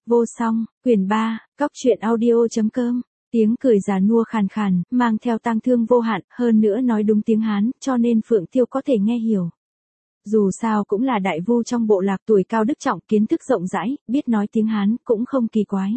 Vô song, quyển 3, Cóc truyện audio.com. Tiếng cười già nua khàn khàn, mang theo tang thương vô hạn, hơn nữa nói đúng tiếng Hán, cho nên Phượng Tiêu có thể nghe hiểu. Dù sao cũng là đại vu trong bộ lạc, tuổi cao đức trọng, kiến thức rộng rãi, biết nói tiếng Hán, cũng không kỳ quái.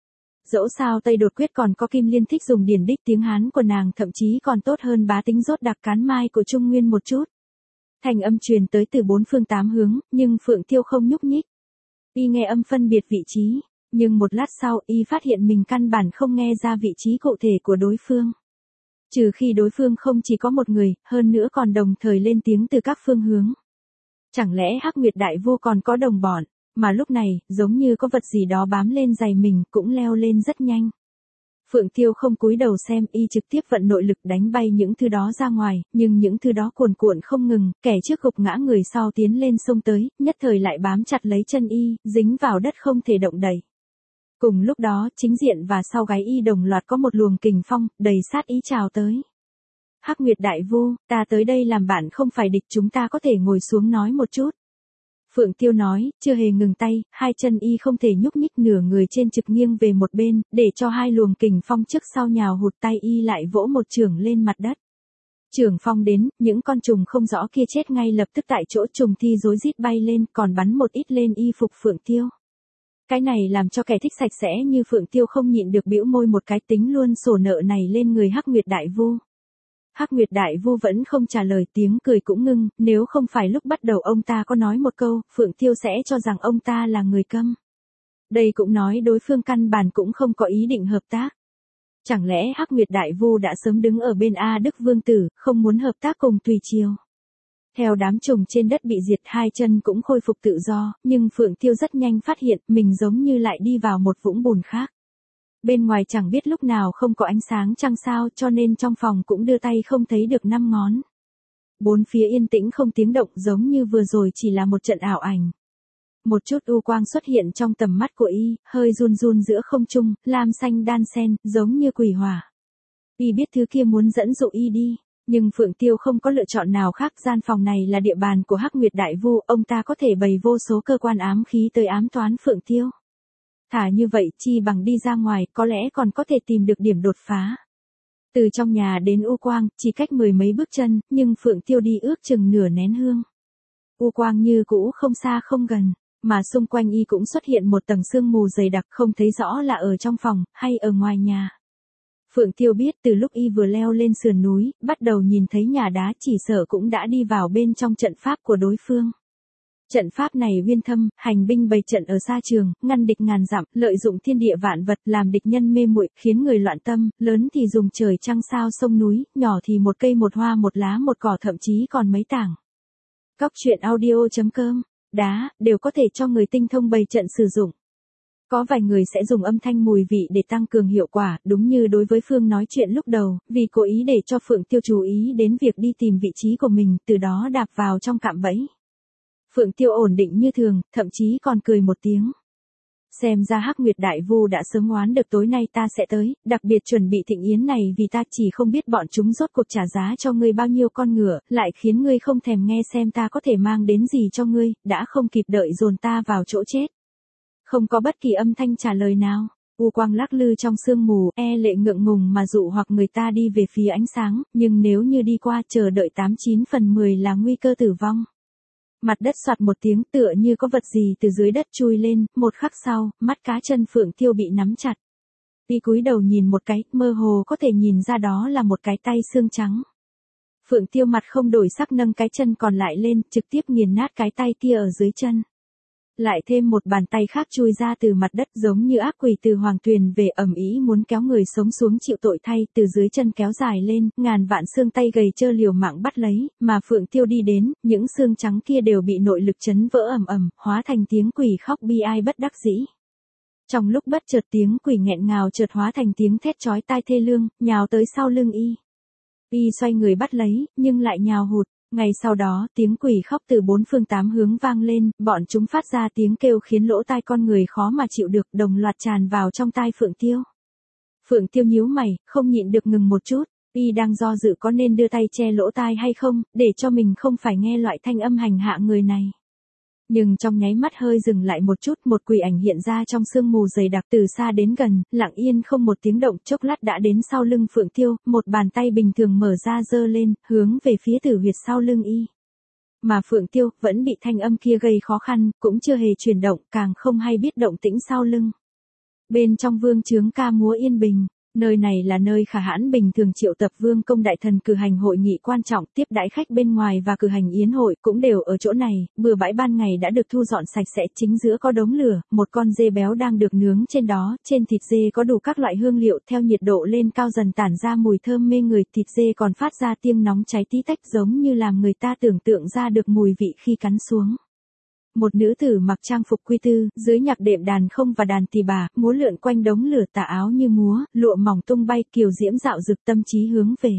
Dẫu sao Tây Đột Quyết còn có Kim Liên thích dùng điển đích tiếng Hán của nàng, thậm chí còn tốt hơn Bá Tính Rốt Đặc Cán Mai của Trung Nguyên một chút. Thành âm truyền tới từ bốn phương tám hướng, nhưng Phượng Tiêu không nhúc nhích. Y nghe âm phân biệt vị trí, nhưng một lát sau y phát hiện mình căn bản không nghe ra vị trí cụ thể của đối phương. Trừ khi đối phương không chỉ có một người, hơn nữa còn đồng thời lên tiếng từ các phương hướng. Chẳng lẽ Hắc Nguyệt Đại Vu còn có đồng bọn, mà lúc này, giống như có vật gì đó bám lên giày mình, cũng leo lên rất nhanh. Phượng Tiêu không cúi đầu xem, y trực tiếp vận nội lực đánh bay những thứ đó ra ngoài, nhưng những thứ đó cuồn cuộn không ngừng, kẻ trước gục ngã người sau tiến lên xông tới, nhất thời lại bám chặt lấy chân y, dính vào đất không thể động đậy. Cùng lúc đó, chính diện và sau gáy y đồng loạt có một luồng kình phong, đầy sát ý trào tới. Hắc Nguyệt Đại Vu, ta tới đây làm bạn không phải địch, chúng ta có thể ngồi xuống nói một chút. Phượng Tiêu nói, chưa hề ngừng tay, hai chân y không thể nhúc nhích, nửa người trên trực nghiêng về một bên, để cho hai luồng kình phong trước sau nhào hụt, tay y lại vỗ một chưởng lên mặt đất. Chưởng phong đến, những con trùng không rõ kia chết ngay lập tức tại chỗ, trùng thi rối rít bay lên, còn bắn một ít lên y phục Phượng Tiêu. Cái này làm cho kẻ thích sạch sẽ như Phượng Tiêu không nhịn được bĩu môi một cái, tính luôn sổ nợ này lên người Hắc Nguyệt Đại Vu. Hắc Nguyệt Đại Vu vẫn không trả lời, tiếng cười cũng ngưng, nếu không phải lúc bắt đầu ông ta có nói một câu, Phượng Tiêu sẽ cho rằng ông ta là người câm. Đây cũng nói đối phương căn bản cũng không có ý định hợp tác. Chẳng lẽ Hắc Nguyệt Đại Vu đã sớm đứng ở bên A Đức Vương Tử, không muốn hợp tác cùng Tùy Triều. Theo đám trùng trên đất bị diệt, hai chân cũng khôi phục tự do, nhưng Phượng Tiêu rất nhanh phát hiện mình giống như lại đi vào một vũng bùn khác. Bên ngoài chẳng biết lúc nào không có ánh sáng trăng sao, cho nên trong phòng cũng đưa tay không thấy được năm ngón. Bốn phía yên tĩnh không tiếng động, giống như vừa rồi chỉ là một trận ảo ảnh. Một chút u quang xuất hiện trong tầm mắt của y, hơi run run giữa không trung, lam xanh đan xen, giống như quỷ hỏa. Y biết thứ kia muốn dẫn dụ y đi, nhưng Phượng Tiêu không có lựa chọn nào khác, gian phòng này là địa bàn của Hắc Nguyệt Đại Vu, ông ta có thể bày vô số cơ quan ám khí tới ám toán Phượng Tiêu. Thả như vậy chi bằng đi ra ngoài, có lẽ còn có thể tìm được điểm đột phá. Từ trong nhà đến U Quang, chỉ cách mười mấy bước chân, nhưng Phượng Tiêu đi ước chừng nửa nén hương. U Quang như cũ không xa không gần, mà xung quanh y cũng xuất hiện một tầng sương mù dày đặc, không thấy rõ là ở trong phòng, hay ở ngoài nhà. Phượng Tiêu biết từ lúc y vừa leo lên sườn núi, bắt đầu nhìn thấy nhà đá, chỉ sợ cũng đã đi vào bên trong trận pháp của đối phương. Trận pháp này uyên thâm, hành binh bày trận ở xa trường, ngăn địch ngàn dặm, lợi dụng thiên địa vạn vật, làm địch nhân mê muội, khiến người loạn tâm, lớn thì dùng trời trăng sao sông núi, nhỏ thì một cây một hoa một lá một cỏ, thậm chí còn mấy tảng. Cóc truyện audio.com, đá, đều có thể cho người tinh thông bày trận sử dụng. Có vài người sẽ dùng âm thanh mùi vị để tăng cường hiệu quả, đúng như đối với Phương nói chuyện lúc đầu, vì cố ý để cho Phượng Tiêu chú ý đến việc đi tìm vị trí của mình, từ đó đạp vào trong cạm bẫy. Phượng Tiêu ổn định như thường, thậm chí còn cười một tiếng. Xem ra Hắc Nguyệt Đại Vu đã sớm oán được tối nay ta sẽ tới, đặc biệt chuẩn bị thịnh yến này vì ta, chỉ không biết bọn chúng rốt cuộc trả giá cho ngươi bao nhiêu con ngựa, lại khiến ngươi không thèm nghe xem ta có thể mang đến gì cho ngươi, đã không kịp đợi dồn ta vào chỗ chết. Không có bất kỳ âm thanh trả lời nào, u quang lắc lư trong sương mù, e lệ ngượng ngùng mà dụ hoặc người ta đi về phía ánh sáng, nhưng nếu như đi qua chờ đợi 89 phần 10 là nguy cơ tử vong. Mặt đất soạt một tiếng, tựa như có vật gì từ dưới đất chui lên, một khắc sau, mắt cá chân Phượng Tiêu bị nắm chặt. Y cúi đầu nhìn một cái, mơ hồ có thể nhìn ra đó là một cái tay xương trắng. Phượng Tiêu mặt không đổi sắc nâng cái chân còn lại lên, trực tiếp nghiền nát cái tay kia ở dưới chân. Lại thêm một bàn tay khác chui ra từ mặt đất, giống như ác quỷ từ hoàng tuyền về, ầm ĩ muốn kéo người sống xuống chịu tội thay, từ dưới chân kéo dài lên, ngàn vạn xương tay gầy trơ liều mạng bắt lấy, mà Phượng Tiêu đi đến, những xương trắng kia đều bị nội lực chấn vỡ ầm ầm, hóa thành tiếng quỷ khóc bi ai bất đắc dĩ. Trong lúc bất chợt tiếng quỷ nghẹn ngào chợt hóa thành tiếng thét chói tai thê lương, nhào tới sau lưng y. Y xoay người bắt lấy, nhưng lại nhào hụt. Ngay sau đó, tiếng quỷ khóc từ bốn phương tám hướng vang lên, bọn chúng phát ra tiếng kêu khiến lỗ tai con người khó mà chịu được, đồng loạt tràn vào trong tai Phượng Tiêu. Phượng Tiêu nhíu mày, không nhịn được ngừng một chút, y đang do dự có nên đưa tay che lỗ tai hay không, để cho mình không phải nghe loại thanh âm hành hạ người này. Nhưng trong nháy mắt hơi dừng lại một chút, một quỷ ảnh hiện ra trong sương mù dày đặc từ xa đến gần, lặng yên không một tiếng động, chốc lát đã đến sau lưng Phượng Tiêu, một bàn tay bình thường mở ra giơ lên, hướng về phía tử huyệt sau lưng y. Mà Phượng Tiêu vẫn bị thanh âm kia gây khó khăn, cũng chưa hề chuyển động, càng không hay biết động tĩnh sau lưng. Bên trong vương trướng ca múa yên bình. Nơi này là nơi Khả Hãn bình thường triệu tập vương công đại thần cử hành hội nghị quan trọng, tiếp đãi khách bên ngoài và cử hành yến hội cũng đều ở chỗ này. Bừa bãi ban ngày đã được thu dọn sạch sẽ, chính giữa có đống lửa, một con dê béo đang được nướng trên đó, trên thịt dê có đủ các loại hương liệu, theo nhiệt độ lên cao dần tản ra mùi thơm mê người, thịt dê còn phát ra tiếng nóng cháy tí tách giống như làm người ta tưởng tượng ra được mùi vị khi cắn xuống. Một nữ tử mặc trang phục quy tư, dưới nhạc đệm đàn không và đàn tỳ bà, múa lượn quanh đống lửa, tà áo như múa, lụa mỏng tung bay, kiều diễm dạo dực, tâm trí hướng về.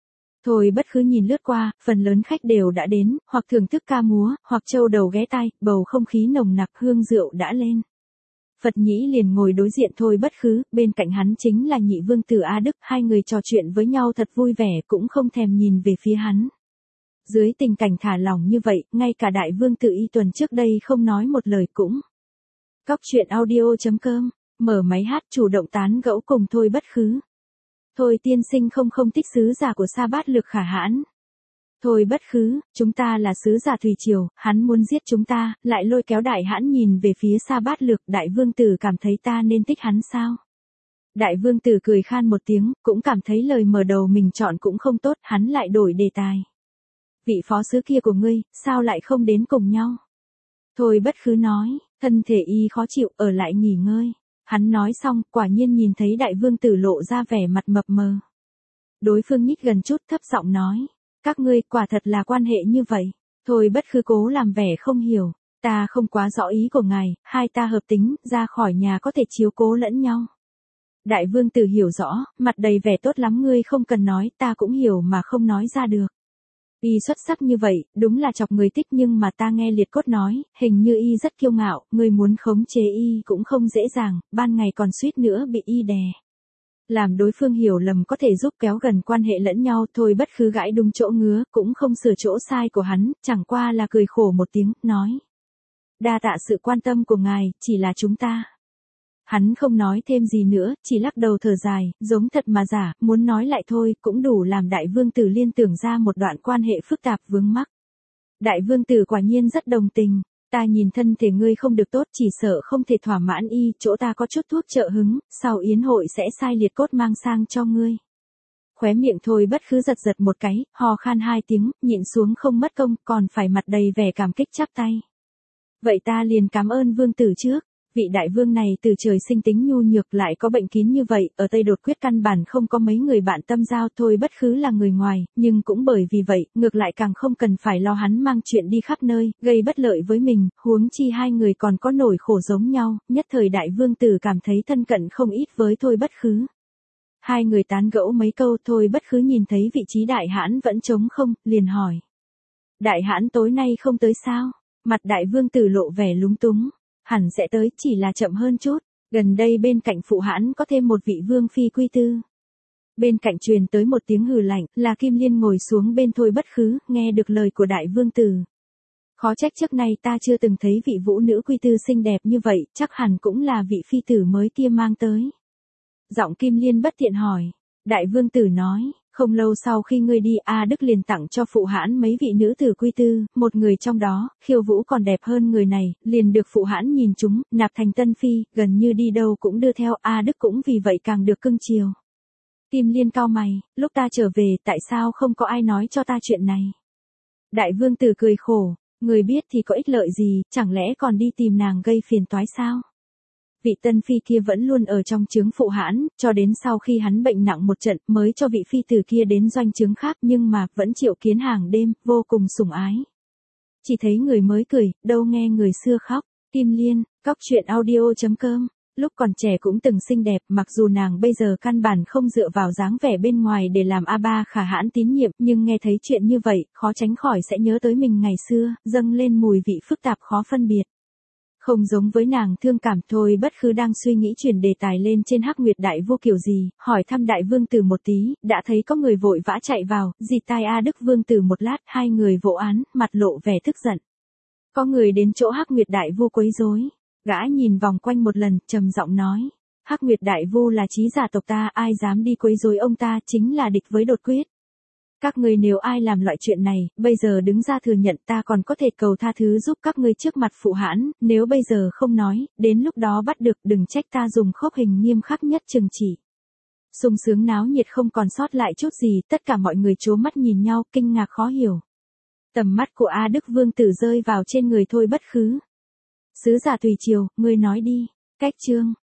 Thôi Bất Khứ nhìn lướt qua, phần lớn khách đều đã đến, hoặc thưởng thức ca múa, hoặc trâu đầu ghé tai, bầu không khí nồng nặc, hương rượu đã lên. Phật Nhĩ liền ngồi đối diện Thôi Bất Khứ, bên cạnh hắn chính là nhị vương tử A Đức, hai người trò chuyện với nhau thật vui vẻ, cũng không thèm nhìn về phía hắn. Dưới tình cảnh thả lỏng như vậy, ngay cả đại vương tử Y Tuần trước đây không nói một lời cũng. Cóc truyện audio.com, mở máy hát chủ động tán gẫu cùng Thôi Bất Khứ. Thôi tiên sinh không thích sứ giả của Sa Bát Lực Khả Hãn. Thôi Bất Khứ, chúng ta là sứ giả Thủy Triều, hắn muốn giết chúng ta, lại lôi kéo Đại Hãn nhìn về phía Sa Bát Lực, đại vương tử cảm thấy ta nên thích hắn sao? Đại vương tử cười khan một tiếng, cũng cảm thấy lời mở đầu mình chọn cũng không tốt, hắn lại đổi đề tài. Vị phó sứ kia của ngươi, sao lại không đến cùng nhau? Thôi Bất Khứ nói, thân thể y khó chịu, ở lại nghỉ ngơi. Hắn nói xong, quả nhiên nhìn thấy đại vương tử lộ ra vẻ mặt mập mờ. Đối phương nhích gần chút, thấp giọng nói, các ngươi quả thật là quan hệ như vậy. Thôi Bất Khứ cố làm vẻ không hiểu, ta không quá rõ ý của ngài, hai ta hợp tính, ra khỏi nhà có thể chiếu cố lẫn nhau. Đại vương tử hiểu rõ, mặt đầy vẻ tốt lắm, ngươi không cần nói, ta cũng hiểu mà không nói ra được. Y xuất sắc như vậy, đúng là chọc người thích, nhưng mà ta nghe Liệt Cốt nói, hình như y rất kiêu ngạo, người muốn khống chế y cũng không dễ dàng, ban ngày còn suýt nữa bị y đè. Làm đối phương hiểu lầm có thể giúp kéo gần quan hệ lẫn nhau. Thôi Bất Khứ gãi đúng chỗ ngứa, cũng không sửa chỗ sai của hắn, chẳng qua là cười khổ một tiếng, nói. Đa tạ sự quan tâm của ngài, chỉ là chúng ta. Hắn không nói thêm gì nữa, chỉ lắc đầu thở dài, giống thật mà giả, muốn nói lại thôi, cũng đủ làm đại vương tử liên tưởng ra một đoạn quan hệ phức tạp vướng mắc. Đại vương tử quả nhiên rất đồng tình, ta nhìn thân thể ngươi không được tốt, chỉ sợ không thể thỏa mãn y, chỗ ta có chút thuốc trợ hứng, sau yến hội sẽ sai Liệt Cốt mang sang cho ngươi. Khóe miệng Thôi Bất Khứ giật giật một cái, hò khan hai tiếng, nhịn xuống không mất công, còn phải mặt đầy vẻ cảm kích chắp tay. Vậy ta liền cảm ơn vương tử trước. Vị đại vương này từ trời sinh tính nhu nhược, lại có bệnh kín như vậy, ở Tây Đột Quyết căn bản không có mấy người bạn tâm giao. Thôi Bất Khứ là người ngoài, nhưng cũng bởi vì vậy, ngược lại càng không cần phải lo hắn mang chuyện đi khắp nơi, gây bất lợi với mình, huống chi hai người còn có nỗi khổ giống nhau, nhất thời đại vương tử cảm thấy thân cận không ít với Thôi Bất Khứ. Hai người tán gẫu mấy câu, Thôi Bất Khứ nhìn thấy vị trí Đại Hãn vẫn trống không, liền hỏi. Đại Hãn tối nay không tới sao? Mặt đại vương tử lộ vẻ lúng túng. Hẳn sẽ tới, chỉ là chậm hơn chút. Gần đây bên cạnh phụ hãn có thêm một vị vương phi quy tư. Bên cạnh truyền tới một tiếng hừ lạnh, là Kim Liên ngồi xuống bên Thôi Bất Khứ, nghe được lời của đại vương tử. Khó trách trước nay ta chưa từng thấy vị vũ nữ quy tư xinh đẹp như vậy, chắc hẳn cũng là vị phi tử mới kia mang tới. Giọng Kim Liên bất tiện hỏi. Đại vương tử nói, không lâu sau khi ngươi đi, A Đức liền tặng cho phụ hãn mấy vị nữ tử quy tư, một người trong đó, khiêu vũ còn đẹp hơn người này, liền được phụ hãn nhìn chúng, nạp thành tân phi, gần như đi đâu cũng đưa theo, A Đức cũng vì vậy càng được cưng chiều. Kim Liên cau mày, lúc ta trở về, tại sao không có ai nói cho ta chuyện này? Đại vương tử cười khổ, người biết thì có ích lợi gì, chẳng lẽ còn đi tìm nàng gây phiền toái sao? Vị tân phi kia vẫn luôn ở trong trướng phụ hãn, cho đến sau khi hắn bệnh nặng một trận mới cho vị phi tử kia đến doanh trướng khác, nhưng mà vẫn triệu kiến hàng đêm, vô cùng sủng ái. Chỉ thấy người mới cười, đâu nghe người xưa khóc. Kim Liên, cóc truyện audio.com, lúc còn trẻ cũng từng xinh đẹp, mặc dù nàng bây giờ căn bản không dựa vào dáng vẻ bên ngoài để làm A3 Khả Hãn tín nhiệm, nhưng nghe thấy chuyện như vậy, khó tránh khỏi sẽ nhớ tới mình ngày xưa, dâng lên mùi vị phức tạp khó phân biệt. Không giống với nàng thương cảm. Thôi Bất Khứ đang suy nghĩ chuyển đề tài lên trên Hắc Nguyệt Đại Vô kiểu gì, hỏi thăm đại vương tử một tí, đã thấy có người vội vã chạy vào, dì tai A Đức vương tử một lát, hai người vỗ án, mặt lộ vẻ tức giận. Có người đến chỗ Hắc Nguyệt Đại Vu quấy rối. Gã nhìn vòng quanh một lần, trầm giọng nói. Hắc Nguyệt Đại Vu là chí giả tộc ta, ai dám đi quấy rối ông ta chính là địch với đột quyết. Các ngươi nếu ai làm loại chuyện này, bây giờ đứng ra thừa nhận, ta còn có thể cầu tha thứ giúp các ngươi trước mặt phụ hãn, nếu bây giờ không nói, đến lúc đó bắt được đừng trách ta dùng khốc hình nghiêm khắc nhất trừng trị. Sung sướng náo nhiệt không còn sót lại chút gì, tất cả mọi người trố mắt nhìn nhau, kinh ngạc khó hiểu. Tầm mắt của A Đức Vương Tử rơi vào trên người Thôi Bất Khứ. Sứ giả Tùy Triều, ngươi nói đi. Cách chương.